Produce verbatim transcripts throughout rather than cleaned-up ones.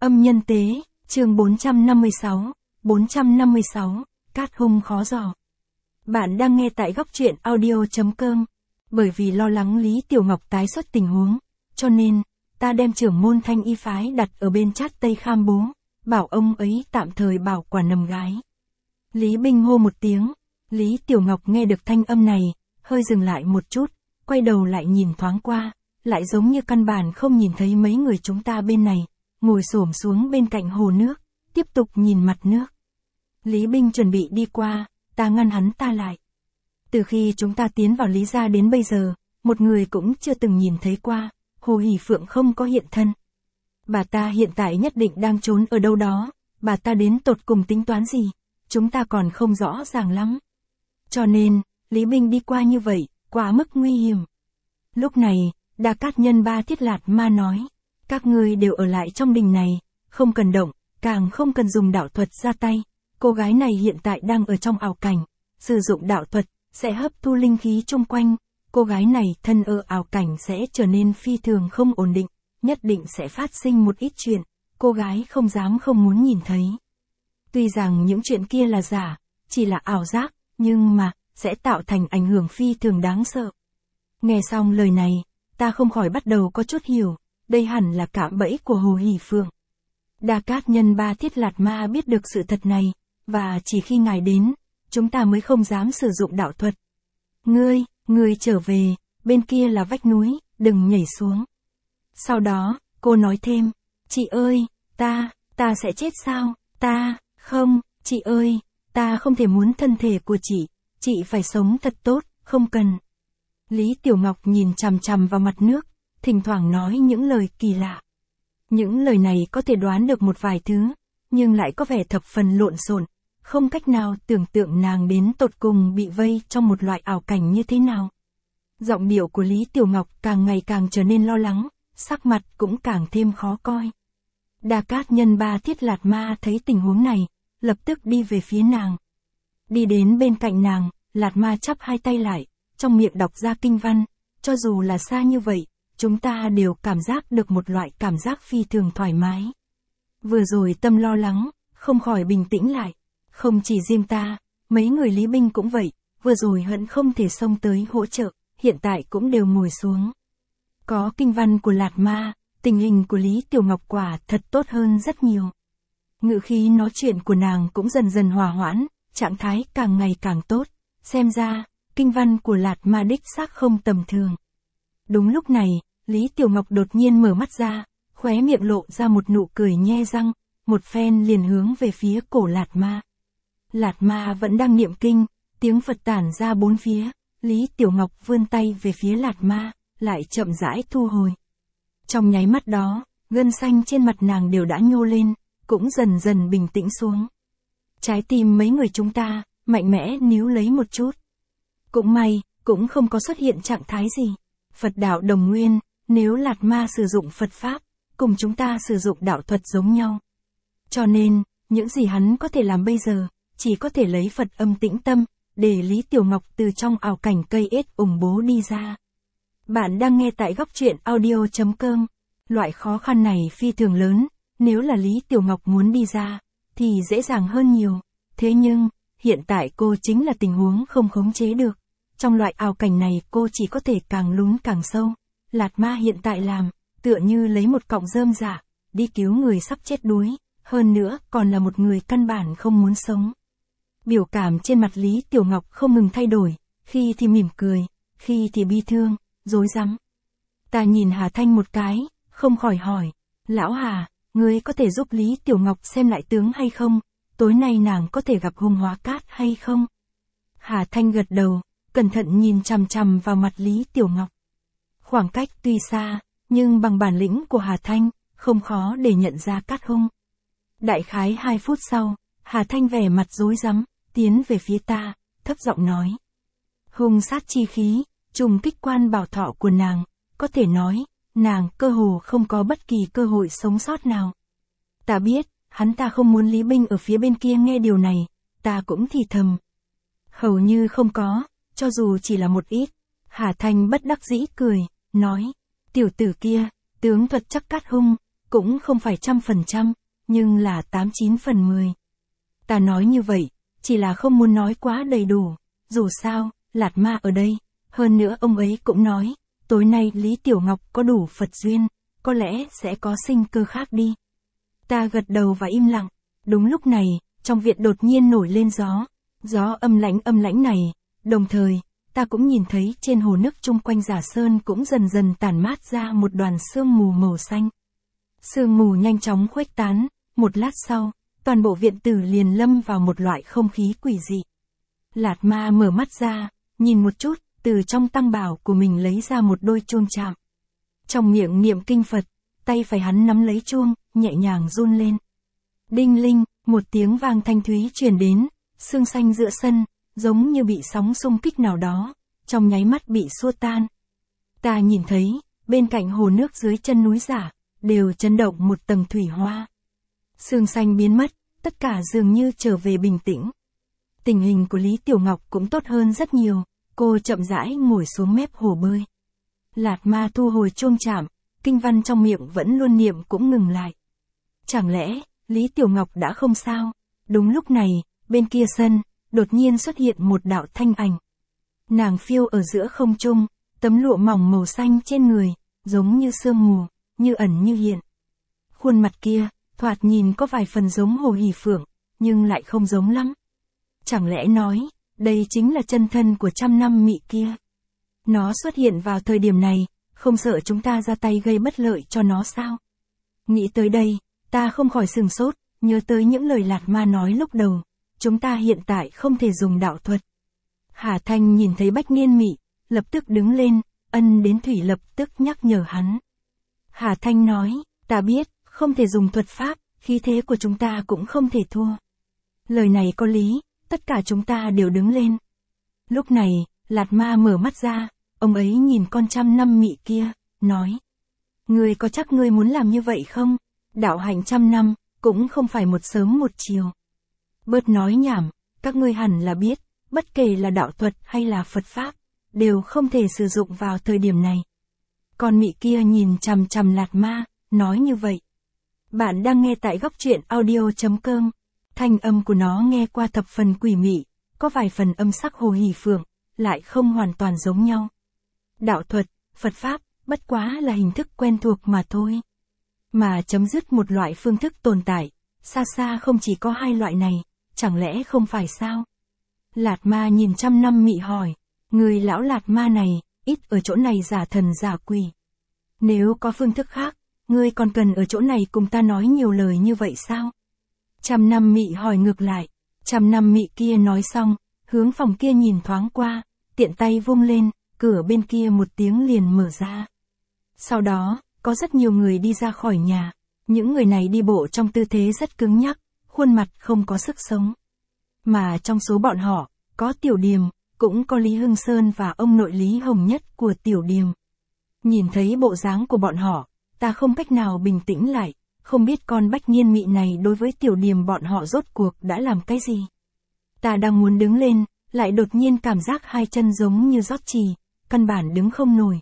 Âm nhân tế, chương bốn trăm năm mươi sáu, bốn trăm năm mươi sáu, cát hung khó dò. Bạn đang nghe tại góc truyện audio chấm com. Bởi vì lo lắng Lý Tiểu Ngọc tái xuất tình huống, cho nên, ta đem trưởng môn Thanh Y phái đặt ở bên Trát Tây Kham Bố, bảo ông ấy tạm thời bảo quản nầm gái. Lý Binh hô một tiếng, Lý Tiểu Ngọc nghe được thanh âm này, hơi dừng lại một chút, quay đầu lại nhìn thoáng qua, lại giống như căn bản không nhìn thấy mấy người chúng ta bên này, ngồi xổm xuống bên cạnh hồ nước, tiếp tục nhìn mặt nước. Lý Binh chuẩn bị đi qua, ta ngăn hắn ta lại. Từ khi chúng ta tiến vào Lý gia đến bây giờ, một người cũng chưa từng nhìn thấy qua, Hồ Hỷ Phượng không có hiện thân. Bà ta hiện tại nhất định đang trốn ở đâu đó, bà ta đến tột cùng tính toán gì, chúng ta còn không rõ ràng lắm. Cho nên, Lý Binh đi qua như vậy, quá mức nguy hiểm. Lúc này, Đa Cát Nhân Ba Thiết Lạt Ma nói, các ngươi đều ở lại trong đình này, không cần động, càng không cần dùng đạo thuật ra tay. Cô gái này hiện tại đang ở trong ảo cảnh, sử dụng đạo thuật, sẽ hấp thu linh khí chung quanh. Cô gái này thân ở ảo cảnh sẽ trở nên phi thường không ổn định, nhất định sẽ phát sinh một ít chuyện, cô gái không dám không muốn nhìn thấy. Tuy rằng những chuyện kia là giả, chỉ là ảo giác, nhưng mà, sẽ tạo thành ảnh hưởng phi thường đáng sợ. Nghe xong lời này, ta không khỏi bắt đầu có chút hiểu, đây hẳn là cạm bẫy của Hồ Hỷ Phượng. Đa Cát Nhân Ba Thiết Lạt Ma biết được sự thật này, và chỉ khi ngài đến, chúng ta mới không dám sử dụng đạo thuật. Ngươi, ngươi trở về, bên kia là vách núi, đừng nhảy xuống. Sau đó, cô nói thêm, chị ơi, ta, ta sẽ chết sao, ta, không, chị ơi, ta không thể muốn thân thể của chị, chị phải sống thật tốt, không cần. Lý Tiểu Ngọc nhìn chằm chằm vào mặt nước, thỉnh thoảng nói những lời kỳ lạ. Những lời này có thể đoán được một vài thứ, nhưng lại có vẻ thập phần lộn xộn, không cách nào tưởng tượng nàng đến tột cùng bị vây trong một loại ảo cảnh như thế nào. Giọng điệu của Lý Tiểu Ngọc càng ngày càng trở nên lo lắng, sắc mặt cũng càng thêm khó coi. Đa Cát Nhân Ba Thiết Lạt Ma thấy tình huống này, lập tức đi về phía nàng. Đi đến bên cạnh nàng, Lạt Ma chắp hai tay lại, trong miệng đọc ra kinh văn, cho dù là xa như vậy, chúng ta đều cảm giác được một loại cảm giác phi thường thoải mái. Vừa rồi tâm lo lắng, không khỏi bình tĩnh lại. Không chỉ riêng ta, mấy người Lý Binh cũng vậy, vừa rồi hận không thể xông tới hỗ trợ, hiện tại cũng đều ngồi xuống. Có kinh văn của Lạt Ma, tình hình của Lý Tiểu Ngọc quả thật tốt hơn rất nhiều. Ngữ khí nói chuyện của nàng cũng dần dần hòa hoãn, trạng thái càng ngày càng tốt, xem ra, kinh văn của Lạt Ma đích xác không tầm thường. Đúng lúc này, Lý Tiểu Ngọc đột nhiên mở mắt ra, khóe miệng lộ ra một nụ cười nhe răng, một phen liền hướng về phía cổ Lạt Ma. Lạt Ma vẫn đang niệm kinh, tiếng Phật tản ra bốn phía, Lý Tiểu Ngọc vươn tay về phía Lạt Ma, lại chậm rãi thu hồi. Trong nháy mắt đó, gân xanh trên mặt nàng đều đã nhô lên, cũng dần dần bình tĩnh xuống. Trái tim mấy người chúng ta, mạnh mẽ níu lấy một chút. Cũng may, cũng không có xuất hiện trạng thái gì. Phật đạo đồng nguyên, nếu Lạt Ma sử dụng Phật Pháp, cùng chúng ta sử dụng đạo thuật giống nhau. Cho nên, những gì hắn có thể làm bây giờ, chỉ có thể lấy Phật âm tĩnh tâm, để Lý Tiểu Ngọc từ trong ảo cảnh cây ết ủng bố đi ra. Bạn đang nghe tại góc truyện audio chấm com. Loại khó khăn này phi thường lớn, nếu là Lý Tiểu Ngọc muốn đi ra, thì dễ dàng hơn nhiều. Thế nhưng, hiện tại cô chính là tình huống không khống chế được. Trong loại ảo cảnh này cô chỉ có thể càng lún càng sâu. Lạt Ma hiện tại làm, tựa như lấy một cọng rơm rạ, đi cứu người sắp chết đuối, hơn nữa còn là một người căn bản không muốn sống. Biểu cảm trên mặt Lý Tiểu Ngọc không ngừng thay đổi, khi thì mỉm cười, khi thì bi thương, rối rắm. Ta nhìn Hà Thanh một cái, không khỏi hỏi, lão Hà, ngươi có thể giúp Lý Tiểu Ngọc xem lại tướng hay không, tối nay nàng có thể gặp Hung Hóa Cát hay không? Hà Thanh gật đầu, cẩn thận nhìn chằm chằm vào mặt Lý Tiểu Ngọc. Khoảng cách tuy xa, nhưng bằng bản lĩnh của Hà Thanh, không khó để nhận ra Cát Hung. Đại khái hai phút sau, Hà Thanh vẻ mặt rối rắm, tiến về phía ta, thấp giọng nói. Hung sát chi khí, trùng kích quan bảo thọ của nàng, có thể nói, nàng cơ hồ không có bất kỳ cơ hội sống sót nào. Ta biết, hắn ta không muốn Lý Binh ở phía bên kia nghe điều này, ta cũng thì thầm. Hầu như không có, cho dù chỉ là một ít. Hà Thanh bất đắc dĩ cười, nói, tiểu tử kia, tướng thuật chắc Cát Hung, cũng không phải trăm phần trăm, nhưng là tám chín phần mười. Ta nói như vậy, chỉ là không muốn nói quá đầy đủ, dù sao, Lạt Ma ở đây, hơn nữa ông ấy cũng nói, tối nay Lý Tiểu Ngọc có đủ Phật duyên, có lẽ sẽ có sinh cơ khác đi. Ta gật đầu và im lặng, đúng lúc này, trong viện đột nhiên nổi lên gió, gió âm lãnh âm lãnh này, đồng thời, ta cũng nhìn thấy trên hồ nước chung quanh Giả Sơn cũng dần dần tản mát ra một đoàn sương mù màu xanh. Sương mù nhanh chóng khuếch tán, một lát sau, toàn bộ viện tử liền lâm vào một loại không khí quỷ dị. Lạt Ma mở mắt ra, nhìn một chút, từ trong tăng bảo của mình lấy ra một đôi chuông chạm. Trong miệng niệm kinh Phật, tay phải hắn nắm lấy chuông, nhẹ nhàng run lên. Đinh linh, một tiếng vang thanh thúy truyền đến, sương xanh giữa sân, giống như bị sóng xung kích nào đó, trong nháy mắt bị xua tan. Ta nhìn thấy, bên cạnh hồ nước dưới chân núi Giả, đều chấn động một tầng thủy hoa. Sương xanh biến mất, tất cả dường như trở về bình tĩnh. Tình hình của Lý Tiểu Ngọc cũng tốt hơn rất nhiều, cô chậm rãi ngồi xuống mép hồ bơi. Lạt Ma thu hồi chuông chạm, kinh văn trong miệng vẫn luôn niệm cũng ngừng lại. Chẳng lẽ, Lý Tiểu Ngọc đã không sao? Đúng lúc này, bên kia sân, đột nhiên xuất hiện một đạo thanh ảnh. Nàng phiêu ở giữa không trung, tấm lụa mỏng màu xanh trên người, giống như sương mù, như ẩn như hiện. Khuôn mặt kia, thoạt nhìn có vài phần giống Hồ Hỷ Phượng, nhưng lại không giống lắm. Chẳng lẽ nói, đây chính là chân thân của trăm năm mị kia. Nó xuất hiện vào thời điểm này, không sợ chúng ta ra tay gây bất lợi cho nó sao? Nghĩ tới đây, ta không khỏi sừng sốt, nhớ tới những lời Lạt Ma nói lúc đầu. Chúng ta hiện tại không thể dùng đạo thuật. Hà Thanh nhìn thấy Bách Niên Mị, lập tức đứng lên, ân đến thủy lập tức nhắc nhở hắn. Hà Thanh nói, ta biết, không thể dùng thuật pháp, khí thế của chúng ta cũng không thể thua. Lời này có lý, tất cả chúng ta đều đứng lên. Lúc này, Lạt Ma mở mắt ra, ông ấy nhìn con trăm năm mị kia, nói. Ngươi có chắc ngươi muốn làm như vậy không? Đạo hành trăm năm, cũng không phải một sớm một chiều. Bớt nói nhảm, các ngươi hẳn là biết, bất kể là đạo thuật hay là Phật Pháp, đều không thể sử dụng vào thời điểm này. Con mị kia nhìn chằm chằm Lạt Ma, nói như vậy. Bạn đang nghe tại góc truyện audio chấm com. Thanh âm của nó nghe qua thập phần quỷ mị, có vài phần âm sắc Hồ Hỷ Phượng, lại không hoàn toàn giống nhau. Đạo thuật, Phật Pháp, bất quá là hình thức quen thuộc mà thôi. Mà chấm dứt một loại phương thức tồn tại, xa xa không chỉ có hai loại này, chẳng lẽ không phải sao? Lạt Ma nhìn trăm năm mị hỏi, người lão Lạt Ma này, ít ở chỗ này giả thần giả quỷ. Nếu có phương thức khác, ngươi còn cần ở chỗ này cùng ta nói nhiều lời như vậy sao? Trăm năm mị hỏi ngược lại, trăm năm mị kia nói xong, hướng phòng kia nhìn thoáng qua, tiện tay vung lên, cửa bên kia một tiếng liền mở ra. Sau đó, có rất nhiều người đi ra khỏi nhà, những người này đi bộ trong tư thế rất cứng nhắc, khuôn mặt không có sức sống. Mà trong số bọn họ, có Tiểu Điềm, cũng có Lý Hưng Sơn và ông nội Lý Hồng Nhất của Tiểu Điềm. Nhìn thấy bộ dáng của bọn họ, ta không cách nào bình tĩnh lại, không biết con Bách Niên Mị này đối với Tiểu Điềm bọn họ rốt cuộc đã làm cái gì. Ta đang muốn đứng lên, lại đột nhiên cảm giác hai chân giống như rót chì, căn bản đứng không nổi.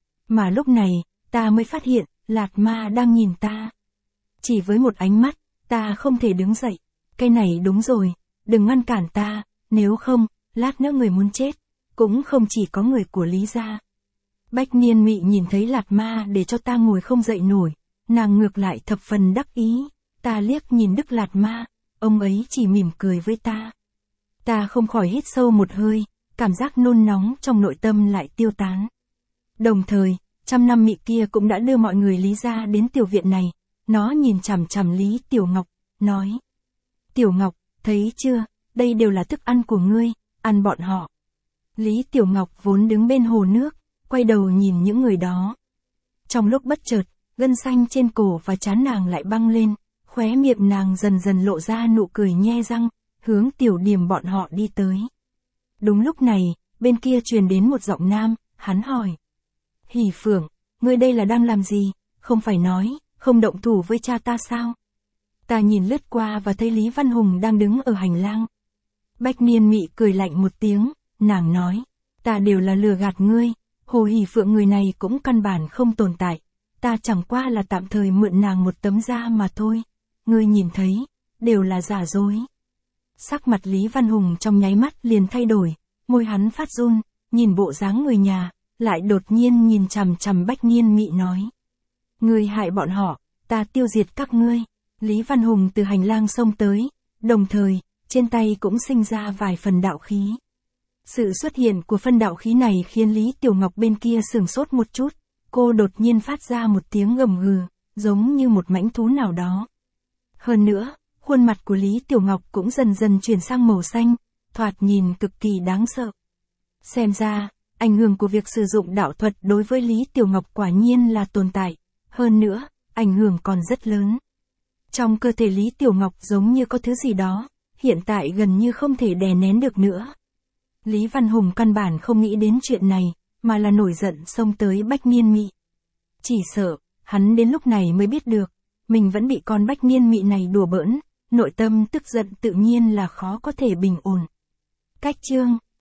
Mà lúc này, ta mới phát hiện, Lạt Ma đang nhìn ta. Chỉ với một ánh mắt, ta không thể đứng dậy. Cái này đúng rồi, đừng ngăn cản ta, nếu không, lát nữa người muốn chết, cũng không chỉ có người của Lý gia. Bách Niên Mị nhìn thấy Lạt Ma để cho ta ngồi không dậy nổi, nàng ngược lại thập phần đắc ý, ta liếc nhìn Đức Lạt Ma, ông ấy chỉ mỉm cười với ta. Ta không khỏi hít sâu một hơi, cảm giác nôn nóng trong nội tâm lại tiêu tán. Đồng thời, trăm năm mị kia cũng đã đưa mọi người Lý gia đến tiểu viện này, nó nhìn chằm chằm Lý Tiểu Ngọc, nói. Tiểu Ngọc, thấy chưa, đây đều là thức ăn của ngươi, ăn bọn họ. Lý Tiểu Ngọc vốn đứng bên hồ nước, quay đầu nhìn những người đó. Trong lúc bất chợt, gân xanh trên cổ và trán nàng lại băng lên, khóe miệng nàng dần dần lộ ra nụ cười nhe răng, hướng Tiểu Điềm bọn họ đi tới. Đúng lúc này, bên kia truyền đến một giọng nam, hắn hỏi. Hỷ Phượng, ngươi đây là đang làm gì, không phải nói, không động thủ với cha ta sao? Ta nhìn lướt qua và thấy Lý Văn Hùng đang đứng ở hành lang. Bách Niên Mị cười lạnh một tiếng, nàng nói, ta đều là lừa gạt ngươi, Hồ Hỷ Phượng người này cũng căn bản không tồn tại, ta chẳng qua là tạm thời mượn nàng một tấm da mà thôi. Ngươi nhìn thấy, đều là giả dối. Sắc mặt Lý Văn Hùng trong nháy mắt liền thay đổi, môi hắn phát run, nhìn bộ dáng người nhà, lại đột nhiên nhìn chằm chằm Bách Niên Mị nói. Ngươi hại bọn họ, ta tiêu diệt các ngươi. Lý Văn Hùng từ hành lang xông tới, đồng thời, trên tay cũng sinh ra vài phần đạo khí. Sự xuất hiện của phân đạo khí này khiến Lý Tiểu Ngọc bên kia sửng sốt một chút, cô đột nhiên phát ra một tiếng gầm gừ, giống như một mãnh thú nào đó. Hơn nữa, khuôn mặt của Lý Tiểu Ngọc cũng dần dần chuyển sang màu xanh, thoạt nhìn cực kỳ đáng sợ. Xem ra, ảnh hưởng của việc sử dụng đạo thuật đối với Lý Tiểu Ngọc quả nhiên là tồn tại, hơn nữa, ảnh hưởng còn rất lớn. Trong cơ thể Lý Tiểu Ngọc giống như có thứ gì đó, hiện tại gần như không thể đè nén được nữa. Lý Văn Hùng căn bản không nghĩ đến chuyện này, mà là nổi giận xông tới Bách Niên Mị. Chỉ sợ, hắn đến lúc này mới biết được, mình vẫn bị con Bách Niên Mị này đùa bỡn, nội tâm tức giận tự nhiên là khó có thể bình ổn. Cách chương